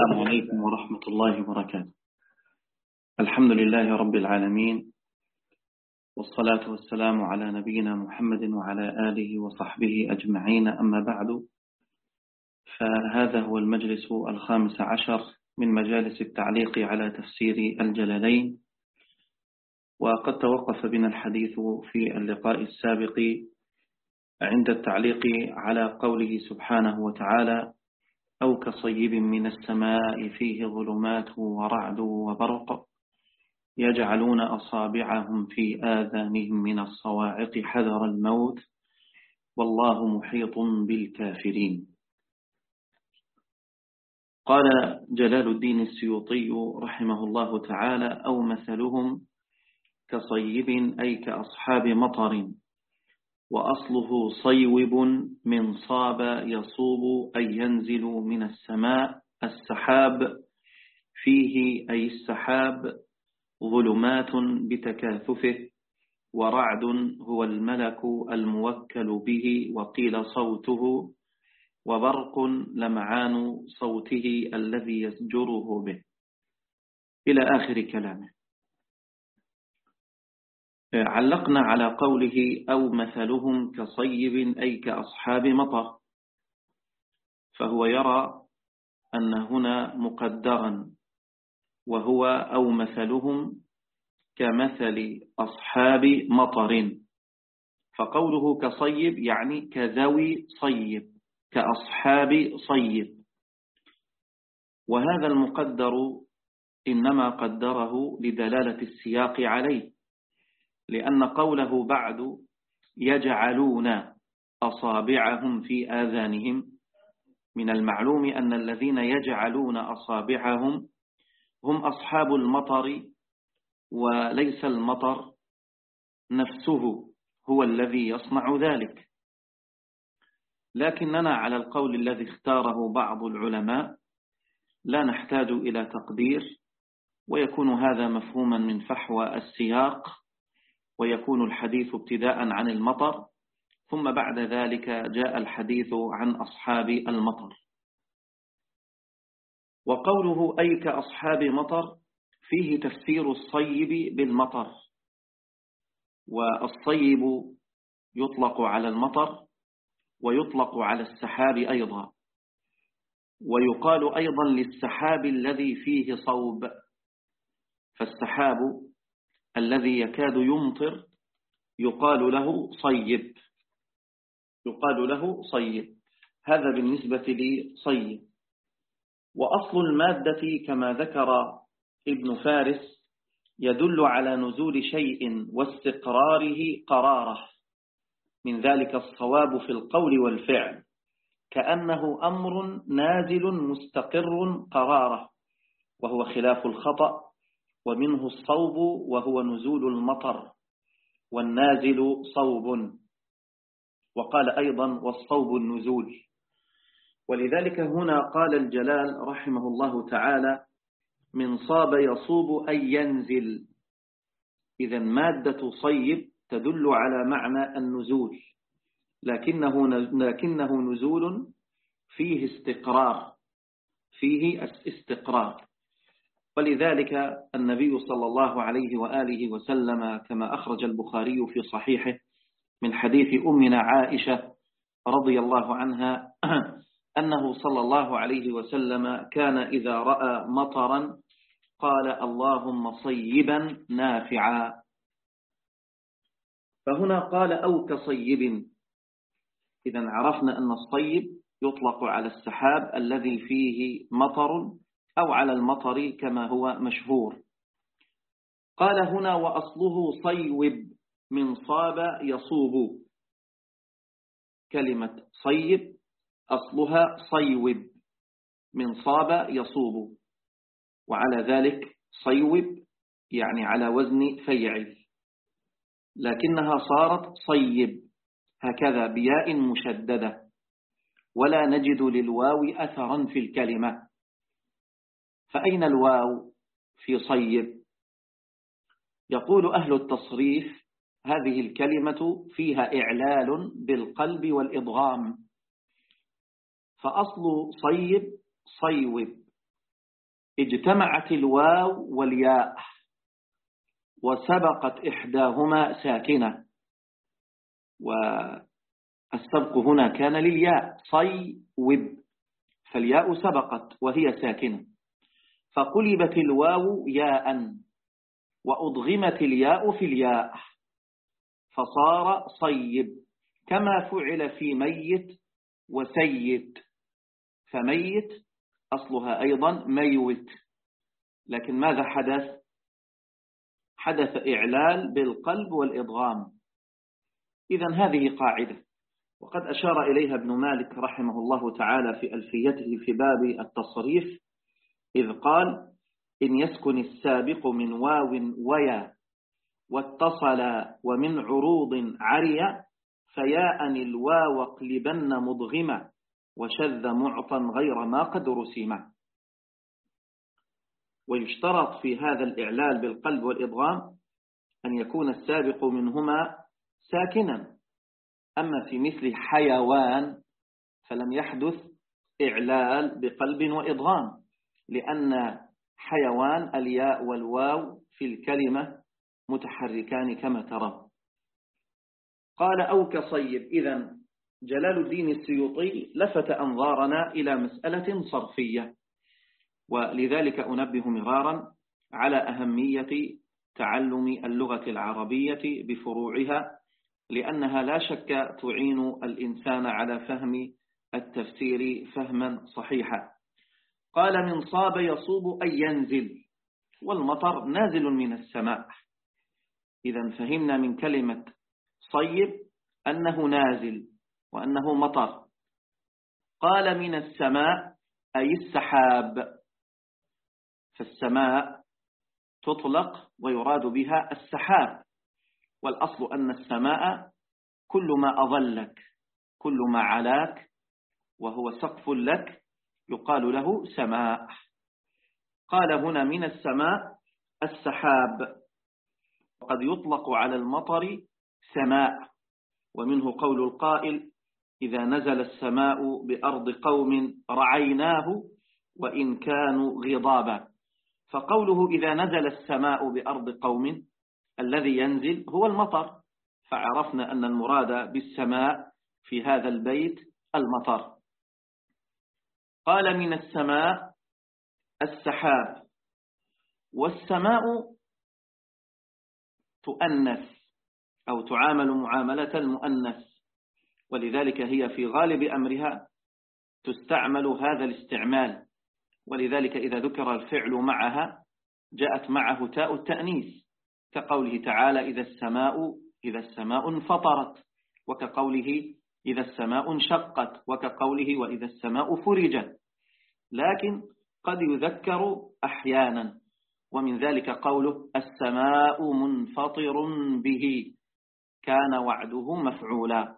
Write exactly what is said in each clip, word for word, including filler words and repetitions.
السلام عليكم ورحمة الله وبركاته. الحمد لله رب العالمين، والصلاة والسلام على نبينا محمد وعلى آله وصحبه أجمعين، أما بعد، فهذا هو المجلس الخامس عشر من مجالس التعليق على تفسير الجلالين. وقد توقف بنا الحديث في اللقاء السابق عند التعليق على قوله سبحانه وتعالى: أو كصيب من السماء فيه ظلمات ورعد وبرق يجعلون أصابعهم في آذانهم من الصواعق حذر الموت والله محيط بالكافرين. قال جلال الدين السيوطي رحمه الله تعالى: أو مثلهم كصيب أي كأصحاب مطر، وأصله صيوب من صاب يصوب أي ينزل من السماء، السحاب فيه أي السحاب ظلمات بتكاثفه، ورعد هو الملك الموكل به وقيل صوته، وبرق لمعان صوته الذي يزجره به، إلى آخر كلامه. علقنا على قوله أو مثلهم كصيب أي كأصحاب مطر، فهو يرى أن هنا مقدرا، وهو أو مثلهم كمثل أصحاب مطر، فقوله كصيب يعني كذوي صيب، كأصحاب صيب. وهذا المقدر إنما قدره لدلالة السياق عليه، لأن قوله بعد يجعلون أصابعهم في آذانهم، من المعلوم أن الذين يجعلون أصابعهم هم أصحاب المطر، وليس المطر نفسه هو الذي يصنع ذلك. لكننا على القول الذي اختاره بعض العلماء لا نحتاج إلى تقدير، ويكون هذا مفهوما من فحوى السياق، ويكون الحديث ابتداء عن المطر، ثم بعد ذلك جاء الحديث عن أصحاب المطر. وقوله أي كأصحاب مطر فيه تفسير الصيب بالمطر، والصيب يطلق على المطر ويطلق على السحاب أيضا، ويقال أيضا للسحاب الذي فيه صوب، فالسحاب الذي يكاد يمطر يقال له صيب، يقال له صيب. هذا بالنسبة لصيب. وأصل المادة كما ذكر ابن فارس يدل على نزول شيء واستقراره قراره، من ذلك الصواب في القول والفعل، كأنه أمر نازل مستقر قراره، وهو خلاف الخطأ، ومنه الصوب وهو نزول المطر، والنازل صوب، وقال أيضا والصوب النزول. ولذلك هنا قال الجلال رحمه الله تعالى: من صاب يصوب أي ينزل. إذن مادة صيب تدل على معنى النزول، لكنه لكنه نزول فيه استقرار، فيه استقرار. ولذلك النبي صلى الله عليه وآله وسلم كما أخرج البخاري في صحيحه من حديث أمنا عائشة رضي الله عنها أنه صلى الله عليه وسلم كان إذا رأى مطرا قال: اللهم صيبا نافعا. فهنا قال أو كصيب، إذن عرفنا أن الصيب يطلق على السحاب الذي فيه مطر أو على المطر كما هو مشهور. قال هنا وأصله صيوب من صاب يصوب، كلمة صيب أصلها صيوب من صاب يصوب، وعلى ذلك صيوب يعني على وزن فيعل، لكنها صارت صيب هكذا بياء مشددة، ولا نجد للواو أثرا في الكلمة. فأين الواو في صيب؟ يقول أهل التصريف: هذه الكلمة فيها إعلال بالقلب والإضغام، فأصل صيب صيوب، اجتمعت الواو والياء وسبقت إحداهما ساكنة، والسبق هنا كان للياء صيب، فالياء سبقت وهي ساكنة، فقلبت الواو ياء وأضغمت الياء في الياء فصار صيب، كما فعل في ميت وسيد، فميت أصلها أيضا ميوت، لكن ماذا حدث؟ حدث إعلال بالقلب والإضغام. إذن هذه قاعدة، وقد أشار إليها ابن مالك رحمه الله تعالى في ألفيته في باب التصريف، إذ قال: إن يسكن السابق من واو ويا واتصل ومن عروض عريا فياء الواو اقلبن مضغما وشذ معطا غير ما قد رسما. ويشترط في هذا الإعلال بالقلب والإضغام أن يكون السابق منهما ساكنا، أما في مثل حيوان فلم يحدث إعلال بقلب وإضغام، لأن حيوان الياء والواو في الكلمة متحركان كما ترى. قال: أو كصيب. إذن جلال الدين السيوطي لفت أنظارنا إلى مسألة صرفية، ولذلك أنبه مرارا على أهمية تعلم اللغة العربية بفروعها، لأنها لا شك تعين الإنسان على فهم التفسير فهما صحيحا. قال: من صاب يصوب أي ينزل، والمطر نازل من السماء. إذا فهمنا من كلمة صيب أنه نازل وأنه مطر. قال: من السماء أي السحاب، فالسماء تطلق ويراد بها السحاب، والأصل أن السماء كل ما أظلك، كل ما علاك وهو سقف لك يقال له سماء. قال هنا: من السماء السحاب، وقد يطلق على المطر سماء، ومنه قول القائل: إذا نزل السماء بأرض قوم رعيناه وإن كانوا غضابا. فقوله إذا نزل السماء بأرض قوم، الذي ينزل هو المطر، فعرفنا أن المراد بالسماء في هذا البيت المطر. قال: من السماء السحاب، والسماء تؤنث أو تعامل معاملة المؤنث، ولذلك هي في غالب أمرها تستعمل هذا الاستعمال، ولذلك إذا ذكر الفعل معها جاءت معه تاء التأنيث، كقوله تعالى: إذا السماء إذا السماء انفطرت، وكقوله: إذا السماء انشقت، وكقوله: وإذا السماء فرجت. لكن قد يذكر أحيانا، ومن ذلك قوله: السماء منفطر به كان وعده مفعولا.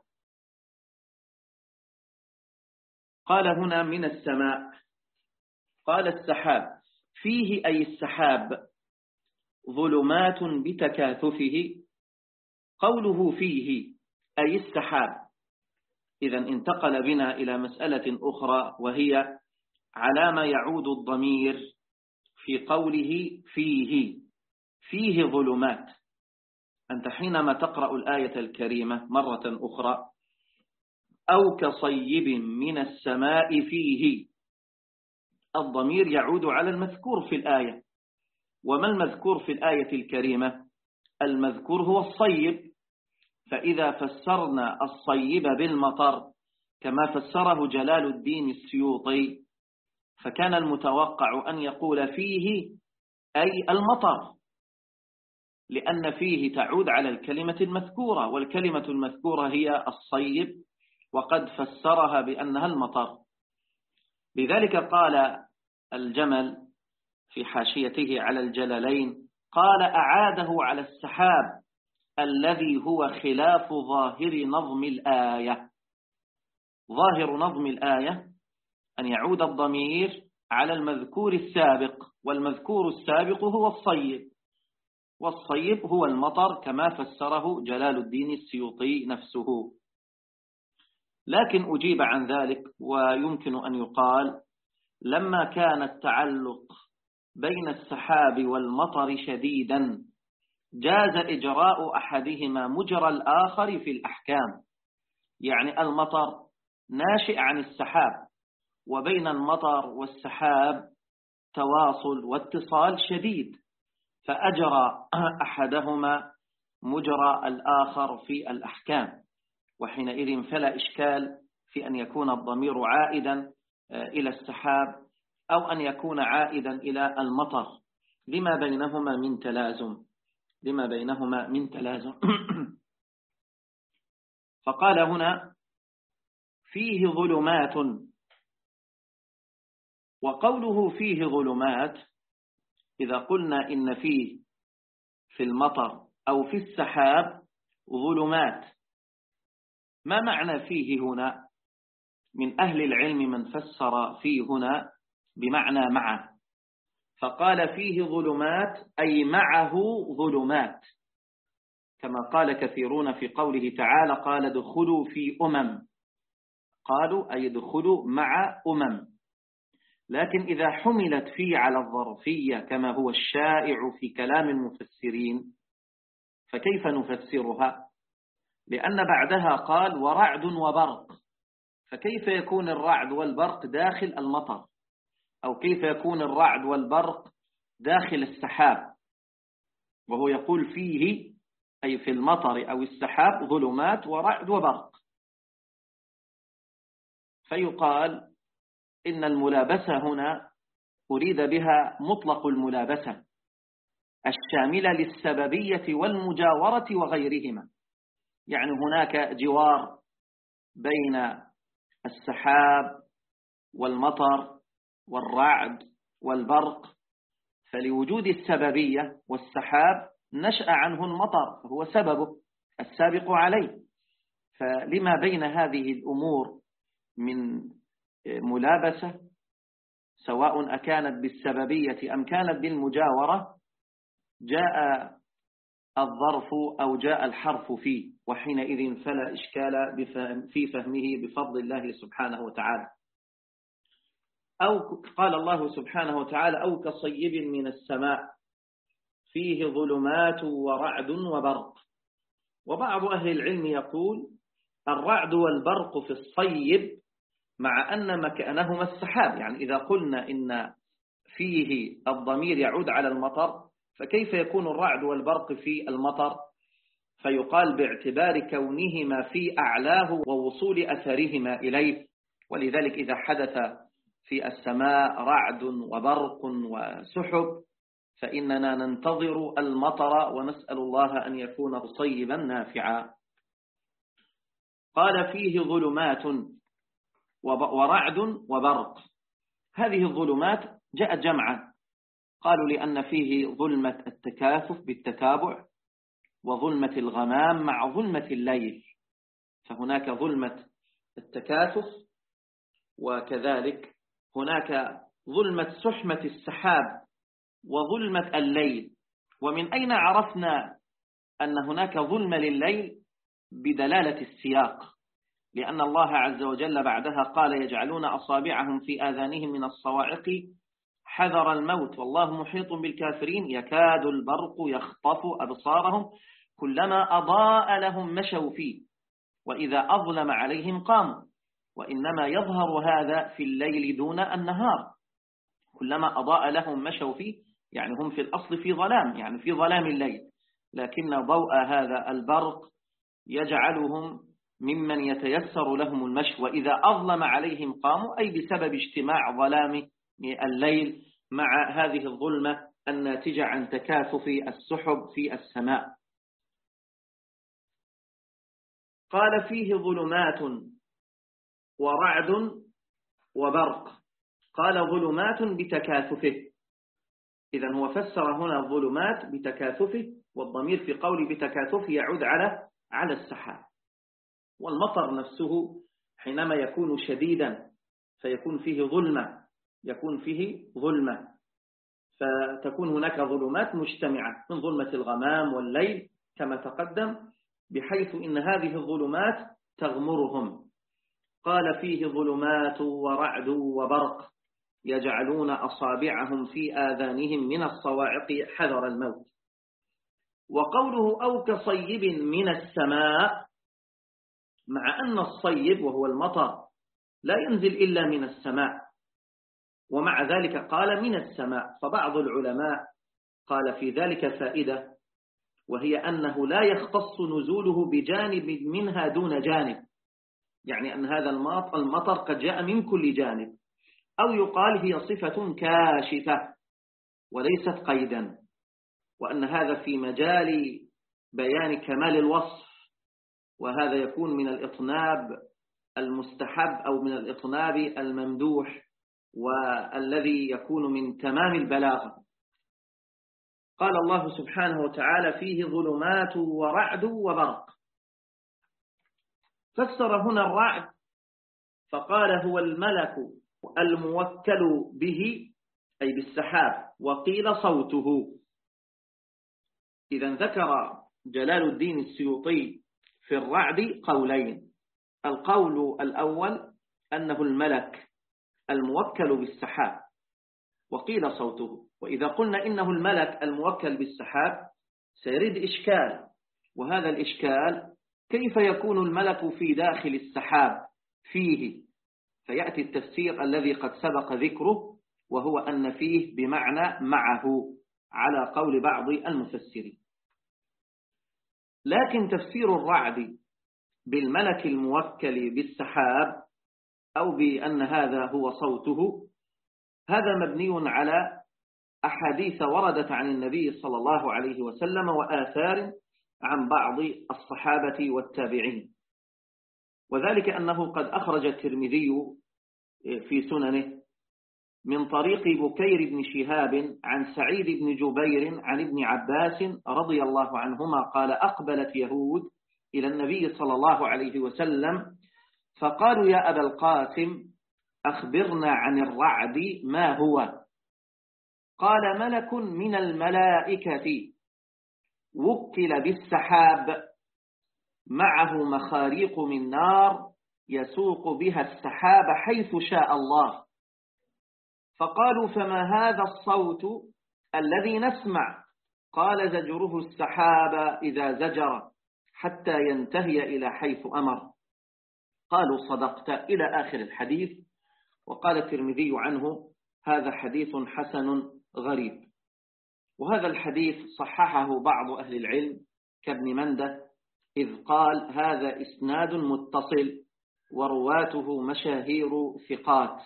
قال هنا: من السماء. قال: السحاب فيه أي السحاب ظلمات بتكاثفه. قوله فيه أي السحاب، إذن انتقل بنا إلى مسألة أخرى، وهي على ما يعود الضمير في قوله فيه. فيه ظلمات، أنت حينما تقرأ الآية الكريمة مرة أخرى: أو كصيب من السماء فيه، الضمير يعود على المذكور في الآية. وما المذكور في الآية الكريمة؟ المذكور هو الصيب، فإذا فسرنا الصيب بالمطر كما فسره جلال الدين السيوطي، فكان المتوقع أن يقول فيه أي المطر، لأن فيه تعود على الكلمة المذكورة، والكلمة المذكورة هي الصيب، وقد فسرها بأنها المطر. لذلك قال الجمل في حاشيته على الجلالين: قال: أعاده على السحاب الذي هو خلاف ظاهر نظم الآية. ظاهر نظم الآية أن يعود الضمير على المذكور السابق، والمذكور السابق هو الصيب، والصيب هو المطر كما فسره جلال الدين السيوطي نفسه. لكن أجيب عن ذلك، ويمكن أن يقال: لما كان التعلق بين السحاب والمطر شديدا جاز إجراء أحدهما مجرى الآخر في الأحكام. يعني المطر ناشئ عن السحاب، وبين المطر والسحاب تواصل واتصال شديد، فأجرى أحدهما مجرى الآخر في الأحكام، وحينئذ فلا إشكال في أن يكون الضمير عائدا إلى السحاب أو أن يكون عائدا إلى المطر لما بينهما من تلازم لما بينهما من تلازم فقال هنا فيه ظلمات. وقوله فيه ظلمات، إذا قلنا إن فيه في المطر أو في السحاب ظلمات، ما معنى فيه هنا؟ من أهل العلم من فسر فيه هنا بمعنى معه، فقال فيه ظلمات أي معه ظلمات، كما قال كثيرون في قوله تعالى قال ادخلوا في أمم، قالوا أي ادخلوا مع أمم. لكن إذا حملت فيه على الظرفية كما هو الشائع في كلام المفسرين فكيف نفسرها؟ لأن بعدها قال ورعد وبرق، فكيف يكون الرعد والبرق داخل المطر، أو كيف يكون الرعد والبرق داخل السحاب؟ وهو يقول فيه أي في المطر أو السحاب ظلمات ورعد وبرق، فيقال إن الملابسة هنا أريد بها مطلق الملابسة الشاملة للسببية والمجاورة وغيرهما. يعني هناك جوار بين السحاب والمطر والرعد والبرق، فلوجود السببية والسحاب نشأ عنه المطر فهو سببه السابق عليه، فلما بين هذه الأمور من ملابسة سواء أكانت بالسببية أم كانت بالمجاورة جاء الظرف أو جاء الحرف فيه، وحينئذ فلا إشكال في فهمه بفضل الله سبحانه وتعالى. أو قال الله سبحانه وتعالى أو كصيب من السماء فيه ظلمات ورعد وبرق. وبعض أهل العلم يقول الرعد والبرق في الصيب مع أن مكانهما السحاب، يعني إذا قلنا إن فيه الضمير يعود على المطر فكيف يكون الرعد والبرق في المطر؟ فيقال باعتبار كونهما في أعلاه ووصول أثرهما إليه، ولذلك إذا حدث في السماء رعد وبرق وسحب فإننا ننتظر المطر ونسأل الله أن يكون صيبا نافعا. قال فيه ظلمات ورعد وبرق. هذه الظلمات جاءت جمعا، قالوا لأن فيه ظلمة التكاثف بالتتابع وظلمة الغمام مع ظلمة الليل، فهناك ظلمة التكاثف وكذلك هناك ظلمة سحمة السحاب وظلمة الليل. ومن أين عرفنا أن هناك ظلمة لليل؟ بدلالة السياق، لأن الله عز وجل بعدها قال يجعلون أصابعهم في آذانهم من الصواعق حذر الموت والله محيط بالكافرين يكاد البرق يخطف أبصارهم كلما أضاء لهم مشوا فيه وإذا أظلم عليهم قاموا. وإنما يظهر هذا في الليل دون النهار، كلما أضاء لهم مشوا فيه، يعني هم في الأصل في ظلام، يعني في ظلام الليل، لكن ضوء هذا البرق يجعلهم ممن يتيسر لهم المشي، وإذا أظلم عليهم قاموا، أي بسبب اجتماع ظلام الليل مع هذه الظلمة الناتجة عن تكاثف السحب في السماء. قال فيه ظلمات ورعد وبرق، قال ظلمات بتكاثفه، إذن هو فسر هنا الظلمات بتكاثفه، والضمير في قول بتكاثفه يعود على على السحاب. والمطر نفسه حينما يكون شديدا فيكون فيه ظلمة يكون فيه ظلمة فتكون هناك ظلمات مجتمعة من ظلمة الغمام والليل كما تقدم، بحيث إن هذه الظلمات تغمرهم. قال فيه ظلمات ورعد وبرق، يجعلون أصابعهم في آذانهم من الصواعق حذر الموت. وقوله أو كصيب من السماء، مع أن الصيب وهو المطر لا ينزل إلا من السماء، ومع ذلك قال من السماء، فبعض العلماء قال في ذلك فائدة، وهي أنه لا يختص نزوله بجانب منها دون جانب، يعني أن هذا المطر قد جاء من كل جانب، أو يقال هي صفة كاشفة وليست قيدا، وأن هذا في مجال بيان كمال الوصف، وهذا يكون من الإطناب المستحب أو من الإطناب الممدوح، والذي يكون من تمام البلاغة. قال الله سبحانه وتعالى فيه ظلمات ورعد وبرق، فسر هنا الرعد فقال هو الملك الموكل به أي بالسحاب، وقيل صوته. إذن ذكر جلال الدين السيوطي في الرعد قولين، القول الأول أنه الملك الموكل بالسحاب، وقيل صوته. وإذا قلنا إنه الملك الموكل بالسحاب سيرد إشكال، وهذا الإشكال كيف يكون الملك في داخل السحاب فيه؟ فيأتي التفسير الذي قد سبق ذكره، وهو أن فيه بمعنى معه على قول بعض المفسرين. لكن تفسير الرعد بالملك الموكل بالسحاب أو بأن هذا هو صوته، هذا مبني على أحاديث وردت عن النبي صلى الله عليه وسلم وآثار عن بعض الصحابة والتابعين، وذلك أنه قد أخرج الترمذي في سننه من طريق بكير بن شهاب عن سعيد بن جبير عن ابن عباس رضي الله عنهما قال أقبلت يهود إلى النبي صلى الله عليه وسلم فقالوا يا أبا القاسم أخبرنا عن الرعد ما هو؟ قال ملك من الملائكة وكل بالسحاب معه مخاريق من نار يسوق بها السحاب حيث شاء الله. فقالوا فما هذا الصوت الذي نسمع؟ قال زجره السحاب إذا زجر حتى ينتهي إلى حيث أمر. قالوا صدقت إلى آخر الحديث. وقال الترمذي عنه هذا حديث حسن غريب. وهذا الحديث صححه بعض أهل العلم كابن منده، إذ قال هذا إسناد متصل ورواته مشاهير ثقات.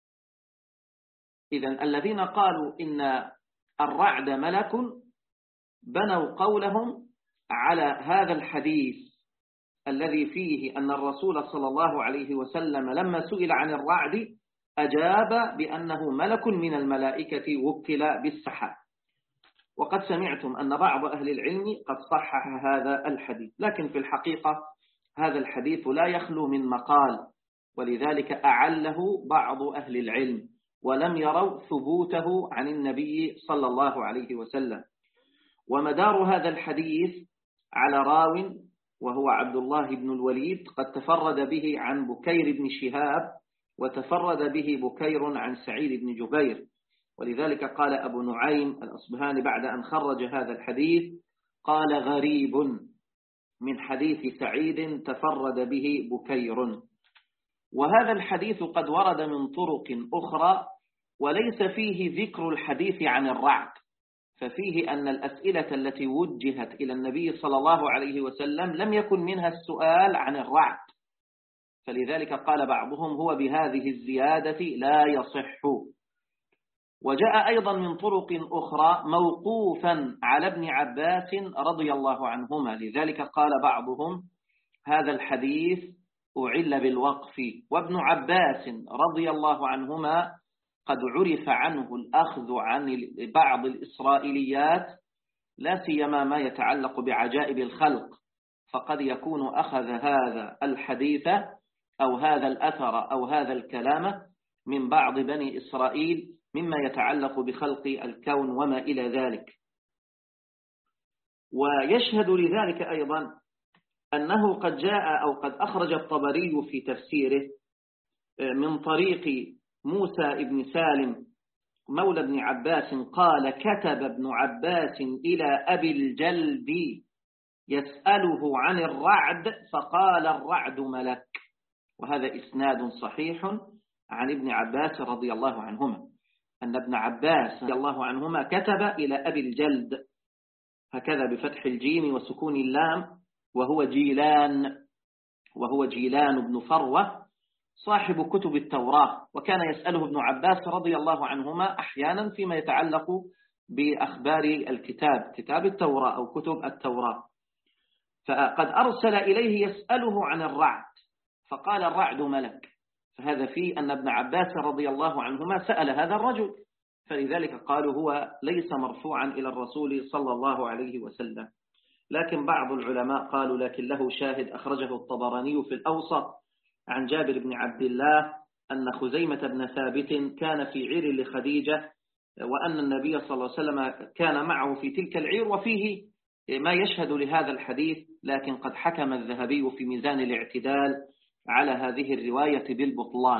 إذن الذين قالوا إن الرعد ملك بنوا قولهم على هذا الحديث الذي فيه أن الرسول صلى الله عليه وسلم لما سئل عن الرعد أجاب بأنه ملك من الملائكة وكل بالسحاب. وقد سمعتم أن بعض أهل العلم قد صحح هذا الحديث، لكن في الحقيقة هذا الحديث لا يخلو من مقال، ولذلك أعله بعض أهل العلم ولم يروا ثبوته عن النبي صلى الله عليه وسلم. ومدار هذا الحديث على راو وهو عبد الله بن الوليد قد تفرد به عن بكير بن شهاب، وتفرد به بكير عن سعيد بن جبير، ولذلك قال أبو نعيم الأصبهاني بعد أن خرج هذا الحديث قال غريب من حديث سعيد تفرد به بكير. وهذا الحديث قد ورد من طرق أخرى وليس فيه ذكر الحديث عن الرعد، ففيه أن الأسئلة التي وجهت إلى النبي صلى الله عليه وسلم لم يكن منها السؤال عن الرعد، فلذلك قال بعضهم هو بهذه الزيادة لا يصح. وجاء أيضا من طرق أخرى موقوفا على ابن عباس رضي الله عنهما، لذلك قال بعضهم هذا الحديث أعل بالوقف. وابن عباس رضي الله عنهما قد عرف عنه الأخذ عن بعض الإسرائيليات، لا سيما ما يتعلق بعجائب الخلق، فقد يكون أخذ هذا الحديث أو هذا الأثر أو هذا الكلام من بعض بني إسرائيل مما يتعلق بخلق الكون وما إلى ذلك. ويشهد لذلك أيضا أنه قد جاء أو قد أخرج الطبري في تفسيره من طريق موسى بن سالم مولى ابن عباس قال كتب ابن عباس إلى أبي الجلد يسأله عن الرعد فقال الرعد ملك. وهذا إسناد صحيح عن ابن عباس رضي الله عنهما أن ابن عباس رضي الله عنهما كتب إلى أبي الجلد، هكذا بفتح الجيم وسكون اللام، وهو جيلان وهو جيلان بن فروة صاحب كتب التوراة، وكان يسأله ابن عباس رضي الله عنهما أحيانا فيما يتعلق بأخبار الكتاب، كتاب التوراة أو كتب التوراة. فقد أرسل إليه يسأله عن الرعد فقال الرعد ملك، فهذا فيه أن ابن عباس رضي الله عنهما سأل هذا الرجل، فلذلك قالوا هو ليس مرفوعا إلى الرسول صلى الله عليه وسلم. لكن بعض العلماء قالوا لكن له شاهد أخرجه الطبراني في الأوسط عن جابر بن عبد الله أن خزيمة بن ثابت كان في عير لخديجة، وأن النبي صلى الله عليه وسلم كان معه في تلك العير، وفيه ما يشهد لهذا الحديث، لكن قد حكم الذهبي في ميزان الاعتدال على هذه الرواية بالبطلان.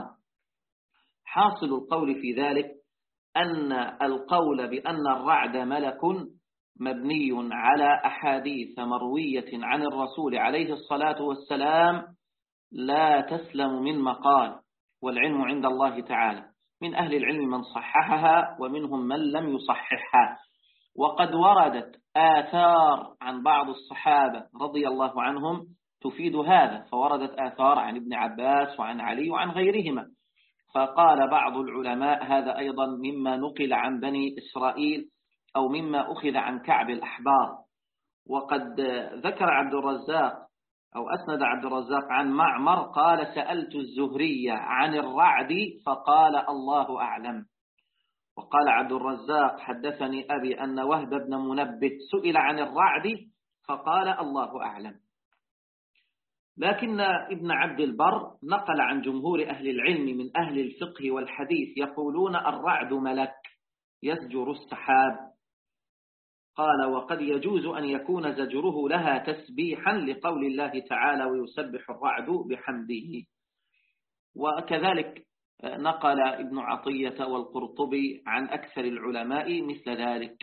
حاصل القول في ذلك أن القول بأن الرعد ملك مبني على أحاديث مروية عن الرسول عليه الصلاة والسلام لا تسلم من مقال، والعلم عند الله تعالى، من أهل العلم من صححها ومنهم من لم يصححها. وقد وردت آثار عن بعض الصحابة رضي الله عنهم تفيد هذا، فوردت آثار عن ابن عباس وعن علي وعن غيرهما. فقال بعض العلماء هذا أيضا مما نقل عن بني إسرائيل أو مما أخذ عن كعب الأحبار. وقد ذكر عبد الرزاق أو أسند عبد الرزاق عن معمر قال سألت الزهري عن الرعد فقال الله أعلم. وقال عبد الرزاق حدثني أبي أن وهب بن منبه سئل عن الرعد فقال الله أعلم. لكن ابن عبد البر نقل عن جمهور أهل العلم من أهل الفقه والحديث يقولون الرعد ملك يزجر السحاب. قال وقد يجوز أن يكون زجره لها تسبيحا لقول الله تعالى ويسبح الرعد بحمده. وكذلك نقل ابن عطية والقرطبي عن أكثر العلماء مثل ذلك.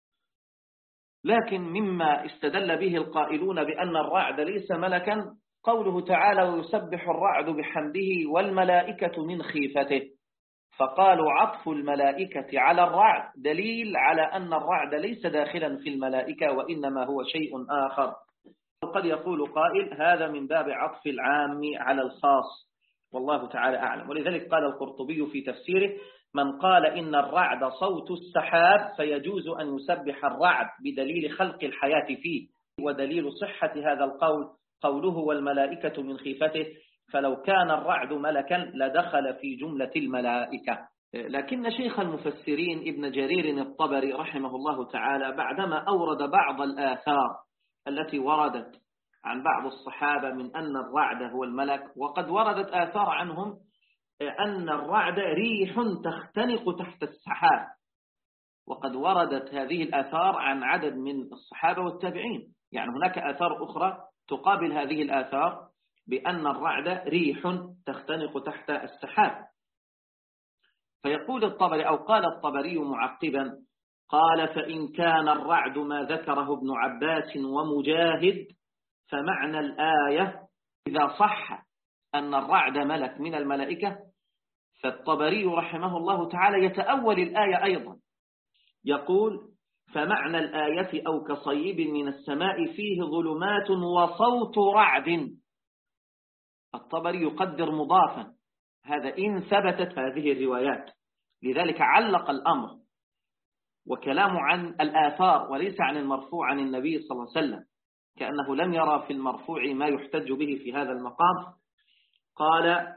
لكن مما استدل به القائلون بأن الرعد ليس ملكا قوله تعالى ويسبح الرعد بحمده والملائكة من خيفته، فقالوا عطف الملائكة على الرعد دليل على أن الرعد ليس داخلا في الملائكة وإنما هو شيء آخر. وقد يقول قائل هذا من باب عطف العام على الخاص، والله تعالى أعلم. ولذلك قال القرطبي في تفسيره من قال إن الرعد صوت السحاب فيجوز أن يسبح الرعد بدليل خلق الحياة فيه، ودليل صحة هذا القول قوله والملائكة من خيفته، فلو كان الرعد ملكا لدخل في جملة الملائكة. لكن شيخ المفسرين ابن جرير الطبري رحمه الله تعالى بعدما أورد بعض الآثار التي وردت عن بعض الصحابة من أن الرعد هو الملك، وقد وردت آثار عنهم أن الرعد ريح تختنق تحت السحاب، وقد وردت هذه الآثار عن عدد من الصحابة والتابعين. يعني هناك آثار أخرى تقابل هذه الآثار بأن الرعد ريح تختنق تحت السحاب. فيقول الطبري أو قال الطبري معقبا قال فإن كان الرعد ما ذكره ابن عباس ومجاهد فمعنى الآية إذا صح أن الرعد ملك من الملائكة، فالطبري رحمه الله تعالى يتأول الآية أيضا، يقول فمعنى الآية أو كصيب من السماء فيه ظلمات وصوت رعد. الطبري يقدر مضافا هذا إن ثبتت هذه الروايات، لذلك علق الأمر وكلام عن الآثار وليس عن المرفوع عن النبي صلى الله عليه وسلم، كأنه لم يرى في المرفوع ما يحتج به في هذا المقام. قال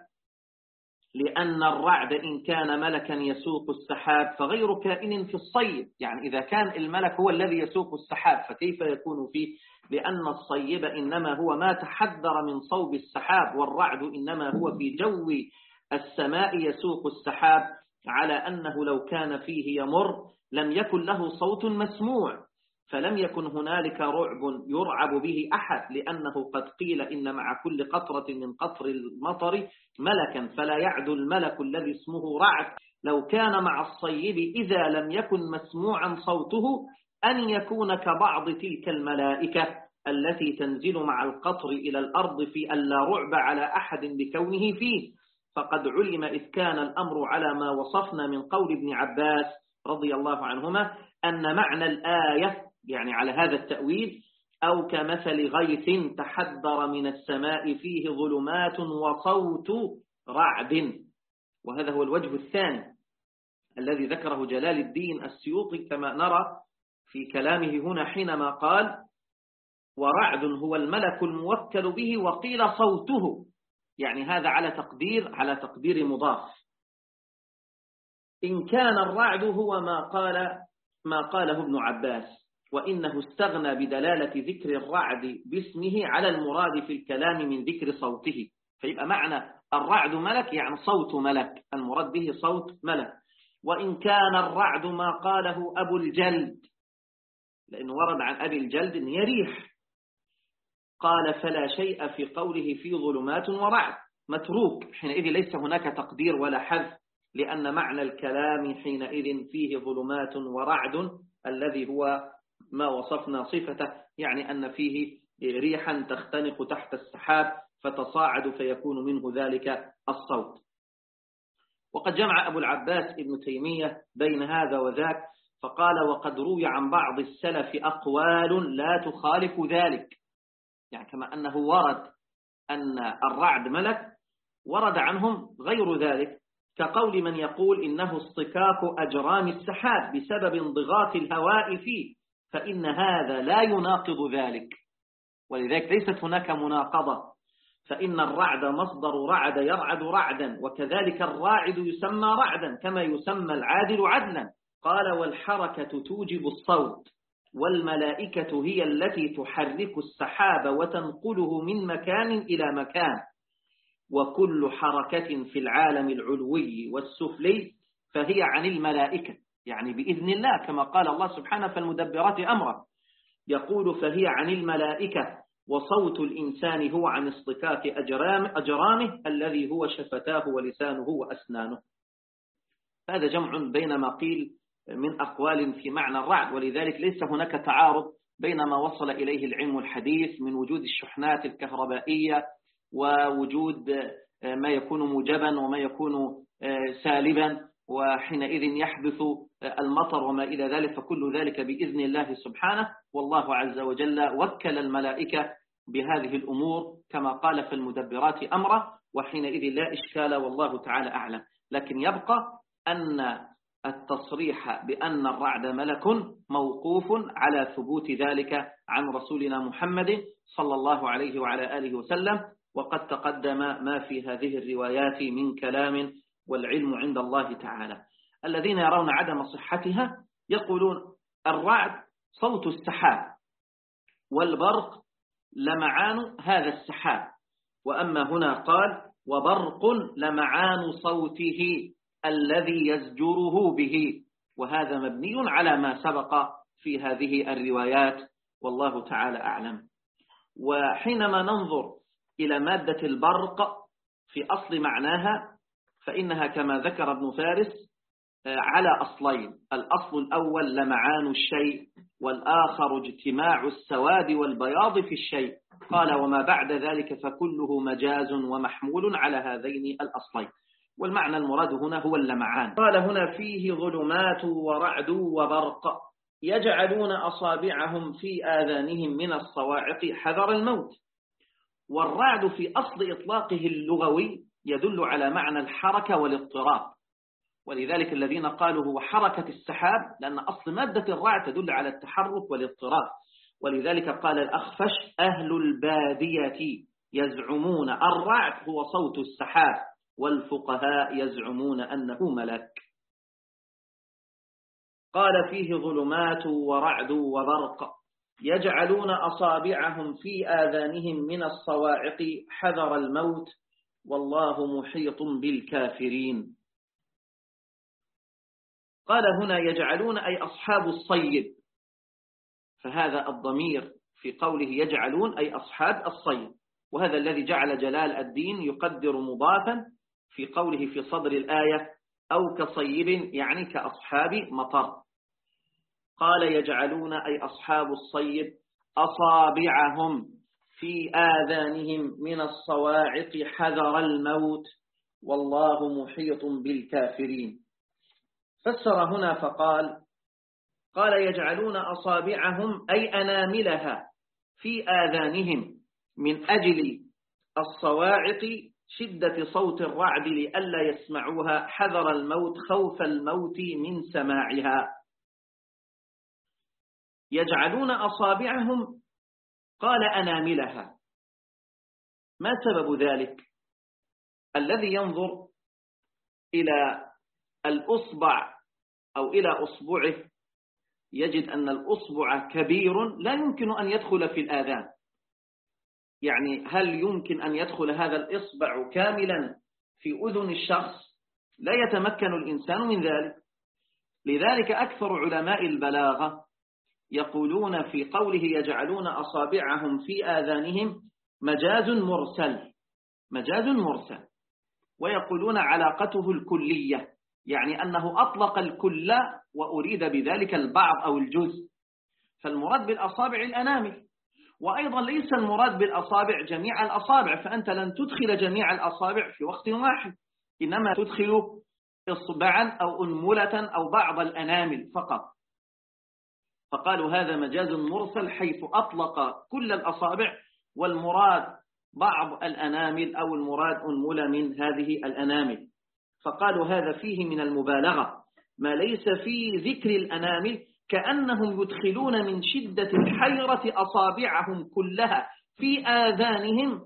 لأن الرعد إن كان ملكا يسوق السحاب فغير كائن في الصيب، يعني إذا كان الملك هو الذي يسوق السحاب فكيف يكون فيه؟ لأن الصيب إنما هو ما تحذر من صوب السحاب، والرعد إنما هو في جو السماء يسوق السحاب، على أنه لو كان فيه يمر لم يكن له صوت مسموع، فلم يكن هنالك رعب يرعب به أحد، لأنه قد قيل إن مع كل قطرة من قطر المطر ملكا، فلا يعدو الملك الذي اسمه رعد لو كان مع الصيب إذا لم يكن مسموعا صوته أن يكون كبعض تلك الملائكة التي تنزل مع القطر إلى الأرض في أن لا رعب على أحد بكونه فيه. فقد علم إذ كان الأمر على ما وصفنا من قول ابن عباس رضي الله عنهما أن معنى الآية يعني على هذا التأويل أو كمثل غيث تحدر من السماء فيه ظلمات وصوت رعد. وهذا هو الوجه الثاني الذي ذكره جلال الدين السيوطي كما نرى في كلامه هنا حينما قال ورعد هو الملك الموكل به وقيل صوته، يعني هذا على تقدير على تقدير مضاف. إن كان الرعد هو ما قال ما قاله ابن عباس، وإنه استغنى بدلالة ذكر الرعد باسمه على المراد في الكلام من ذكر صوته، فيبقى معنى الرعد ملك يعني صوت ملك، المراد به صوت ملك. وإن كان الرعد ما قاله أبو الجلد، لأنه ورد عن أبي الجلد أن يريح، قال فلا شيء في قوله في ظلمات ورعد، متروك حينئذ، ليس هناك تقدير ولا حذف، لأن معنى الكلام حينئذ فيه ظلمات ورعد الذي هو ما وصفنا صفته، يعني أن فيه ريحا تختنق تحت السحاب فتصاعد فيكون منه ذلك الصوت. وقد جمع أبو العباس ابن تيمية بين هذا وذاك فقال وقد روي عن بعض السلف أقوال لا تخالف ذلك، يعني كما أنه ورد أن الرعد ملك ورد عنهم غير ذلك، كقول من يقول إنه اصطكاك أجرام السحاب بسبب انضغاط الهواء فيه، فإن هذا لا يناقض ذلك، ولذلك ليست هناك مناقضة، فإن الرعد مصدر رعد يرعد رعدا، وكذلك الراعد يسمى رعدا كما يسمى العادل عدلا. قال والحركة توجب الصوت، والملائكة هي التي تحرك السحاب وتنقله من مكان إلى مكان، وكل حركة في العالم العلوي والسفلي فهي عن الملائكة، يعني بإذن الله كما قال الله سبحانه فالمدبرات أمره، يقول فهي عن الملائكة، وصوت الإنسان هو عن اصطكاك أجرام أجرامه الذي هو شفتاه ولسانه وأسنانه. هذا جمع بين ما قيل من أقوال في معنى الرعد، ولذلك ليس هناك تعارض بين ما وصل إليه العلم الحديث من وجود الشحنات الكهربائية ووجود ما يكون موجبا وما يكون سالبا، وحينئذ يحدث المطر وما إلى ذلك، فكل ذلك بإذن الله سبحانه، والله عز وجل وكل الملائكة بهذه الأمور كما قال في المدبرات أمره، وحينئذ لا إشكال والله تعالى أعلم. لكن يبقى أن التصريح بأن الرعد ملك موقوف على ثبوت ذلك عن رسولنا محمد صلى الله عليه وعلى آله وسلم، وقد تقدم ما في هذه الروايات من كلام، والعلم عند الله تعالى. الذين يرون عدم صحتها يقولون الرعد صوت السحاب، والبرق لمعان هذا السحاب، وأما هنا قال وبرق لمعان صوته الذي يزجره به، وهذا مبني على ما سبق في هذه الروايات والله تعالى أعلم. وحينما ننظر إلى مادة البرق في أصل معناها فإنها كما ذكر ابن فارس على أصلين، الأصل الأول لمعان الشيء، والآخر اجتماع السواد والبياض في الشيء، قال وما بعد ذلك فكله مجاز ومحمول على هذين الأصلين، والمعنى المراد هنا هو اللمعان. قال هنا فيه ظلمات ورعد وبرق يجعلون أصابعهم في آذانهم من الصواعق حذر الموت. والرعد في أصل إطلاقه اللغوي يدل على معنى الحركة والاضطراب، ولذلك الذين قالوا هو حركة السحاب لأن أصل مادة الرعد تدل على التحرك والاضطراب، ولذلك قال الأخفش أهل البادية يزعمون الرعد هو صوت السحاب، والفقهاء يزعمون أنه ملك. قال فيه ظلمات ورعد وبرق يجعلون أصابعهم في آذانهم من الصواعق حذر الموت والله محيط بالكافرين. قال هنا يجعلون أي أصحاب الصيد، فهذا الضمير في قوله يجعلون أي أصحاب الصيد، وهذا الذي جعل جلال الدين يقدر مضافا في قوله في صدر الآية أو كصيب يعني كأصحاب مطر. قال يجعلون أي أصحاب الصيد أصابعهم في آذانهم من الصواعق حذر الموت والله محيط بالكافرين. فسر هنا فقال قال يجعلون أصابعهم أي أناملها في آذانهم من أجل الصواعق شدة صوت الرعد لئلا يسمعوها حذر الموت خوف الموت من سماعها. يجعلون أصابعهم قال أناملها. ما سبب ذلك؟ الذي ينظر إلى الأصبع أو إلى أصبعه يجد أن الأصبع كبير لا يمكن أن يدخل في الآذان. يعني هل يمكن أن يدخل هذا الإصبع كاملا في أذن الشخص؟ لا يتمكن الإنسان من ذلك. لذلك أكثر علماء البلاغة يقولون في قوله يجعلون أصابعهم في آذانهم مجاز مرسل، مجاز مرسل، ويقولون علاقته الكلية، يعني أنه أطلق الكل وأريد بذلك البعض أو الجزء، فالمراد بالأصابع الأنامل. وأيضا ليس المراد بالأصابع جميع الأصابع، فأنت لن تدخل جميع الأصابع في وقت واحد، إنما تدخل إصبعا أو أنملة أو بعض الأنامل فقط. فقالوا هذا مجاز مرسل حيث أطلق كل الأصابع والمراد بعض الأنامل أو المراد أنملة من هذه الأنامل. فقالوا هذا فيه من المبالغة ما ليس في ذكر الأنامل، كأنهم يدخلون من شدة الحيرة أصابعهم كلها في آذانهم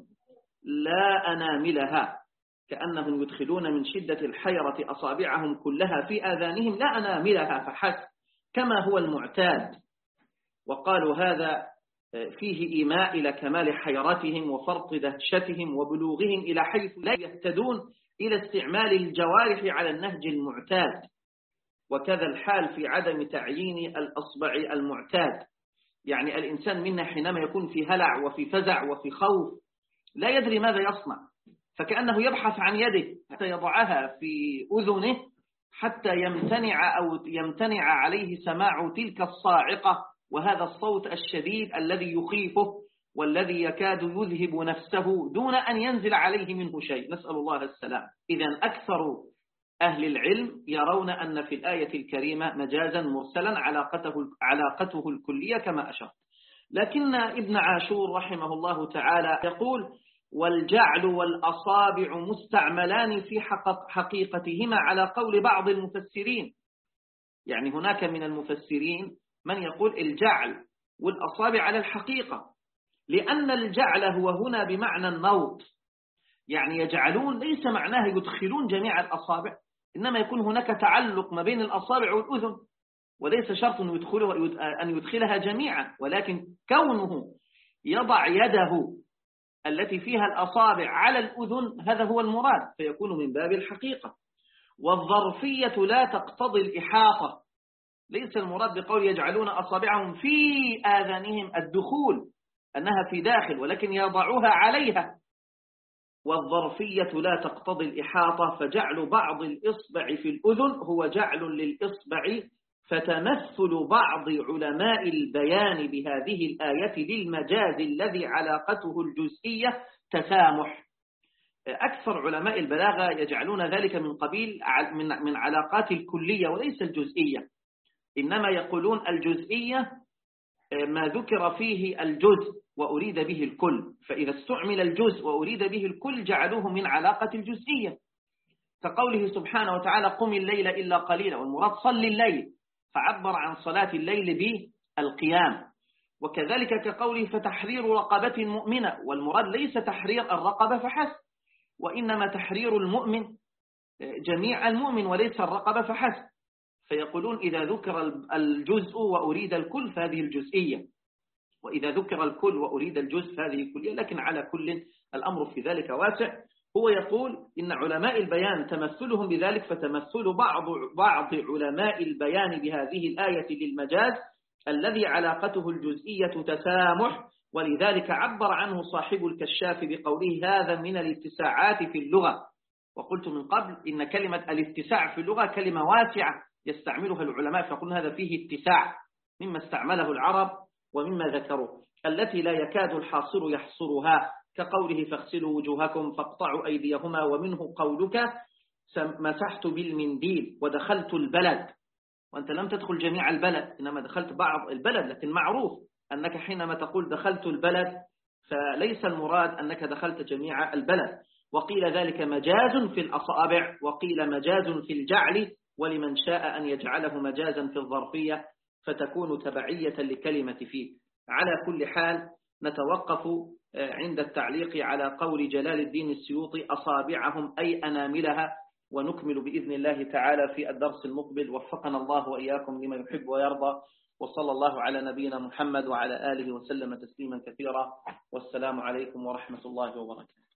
لا أناملها، كأنهم يدخلون من شدة الحيرة أصابعهم كلها في آذانهم لا أناملها فحسب كما هو المعتاد. وقالوا هذا فيه إيماء إلى كمال حيرتهم وفرط دهشتهم وبلوغهم إلى حيث لا يهتدون إلى استعمال الجوارح على النهج المعتاد. وكذا الحال في عدم تعيين الأصبع المعتاد، يعني الإنسان منا حينما يكون في هلع وفي فزع وفي خوف لا يدري ماذا يصنع، فكأنه يبحث عن يده حتى يضعها في أذنه حتى يمتنع أو يمتنع عليه سماع تلك الصاعقة وهذا الصوت الشديد الذي يخيفه والذي يكاد يذهب نفسه دون أن ينزل عليه منه شيء، نسأل الله السلام. إذن أكثر أهل العلم يرون أن في الآية الكريمة مجازا مرسلا علاقته, علاقته الكلية كما أشرت. لكن ابن عاشور رحمه الله تعالى يقول والجعل والأصابع مستعملان في حقيقتهما على قول بعض المفسرين. يعني هناك من المفسرين من يقول الجعل والأصابع على الحقيقة، لأن الجعل هو هنا بمعنى النوط، يعني يجعلون ليس معناه يدخلون جميع الأصابع، إنما يكون هناك تعلق ما بين الأصابع والأذن، وليس شرط أن يدخلها جميعا، ولكن كونه يضع يده التي فيها الأصابع على الأذن هذا هو المراد، فيكون من باب الحقيقة. والظرفية لا تقتضي الإحاطة، ليس المراد بقول يجعلون أصابعهم في آذانهم الدخول أنها في داخل، ولكن يضعوها عليها. والظرفية لا تقتضي الإحاطة، فجعل بعض الإصبع في الأذن هو جعل للإصبع، فتمثل بعض علماء البيان بهذه الآية للمجاز الذي علاقته الجزئية تسامح. أكثر علماء البلاغة يجعلون ذلك من قبيل من علاقات الكلية وليس الجزئية، إنما يقولون الجزئية ما ذكر فيه الجزء وأريد به الكل، فإذا استعمل الجزء وأريد به الكل جعلوه من علاقة الجزئية، كقوله سبحانه وتعالى قم الليل إلا قليلا، والمراد صل الليل فعبر عن صلاة الليل بالقيام. وكذلك كقوله فتحرير رقبة مؤمنة، والمراد ليس تحرير الرقبة فحسب، وإنما تحرير المؤمن جميع المؤمن وليس الرقبة فحسب. فيقولون إذا ذكر الجزء وأريد الكل فهذه الجزئية، وإذا ذكر الكل وأريد الجزء فهذه الكلية، لكن على كل الأمر في ذلك واسع. هو يقول إن علماء البيان تمثلهم بذلك، فتمثل بعض بعض علماء البيان بهذه الآية للمجاز الذي علاقته الجزئية تسامح، ولذلك عبر عنه صاحب الكشاف بقوله هذا من الاتساعات في اللغة. وقلت من قبل إن كلمة الاتساع في اللغة كلمة واسعة يستعملها العلماء، فقلنا هذا فيه اتساع مما استعمله العرب ومما ذكروا، التي لا يكاد الحاصر يحصرها، كقوله فاغسلوا وجوهكم فاقطعوا أيديهما، ومنه قولك مسحت بالمنديل ودخلت البلد، وأنت لم تدخل جميع البلد إنما دخلت بعض البلد، لكن معروف أنك حينما تقول دخلت البلد فليس المراد أنك دخلت جميع البلد. وقيل ذلك مجاز في الأصابع، وقيل مجاز في الجعل، ولمن شاء أن يجعله مجازا في الظرفية فتكون تبعية لكلمة فيه. على كل حال نتوقف عند التعليق على قول جلال الدين السيوطي أصابعهم أي أناملها، ونكمل بإذن الله تعالى في الدرس المقبل. وفقنا الله وإياكم لما يحب ويرضى، وصلى الله على نبينا محمد وعلى آله وسلم تسليما كثيرا، والسلام عليكم ورحمة الله وبركاته.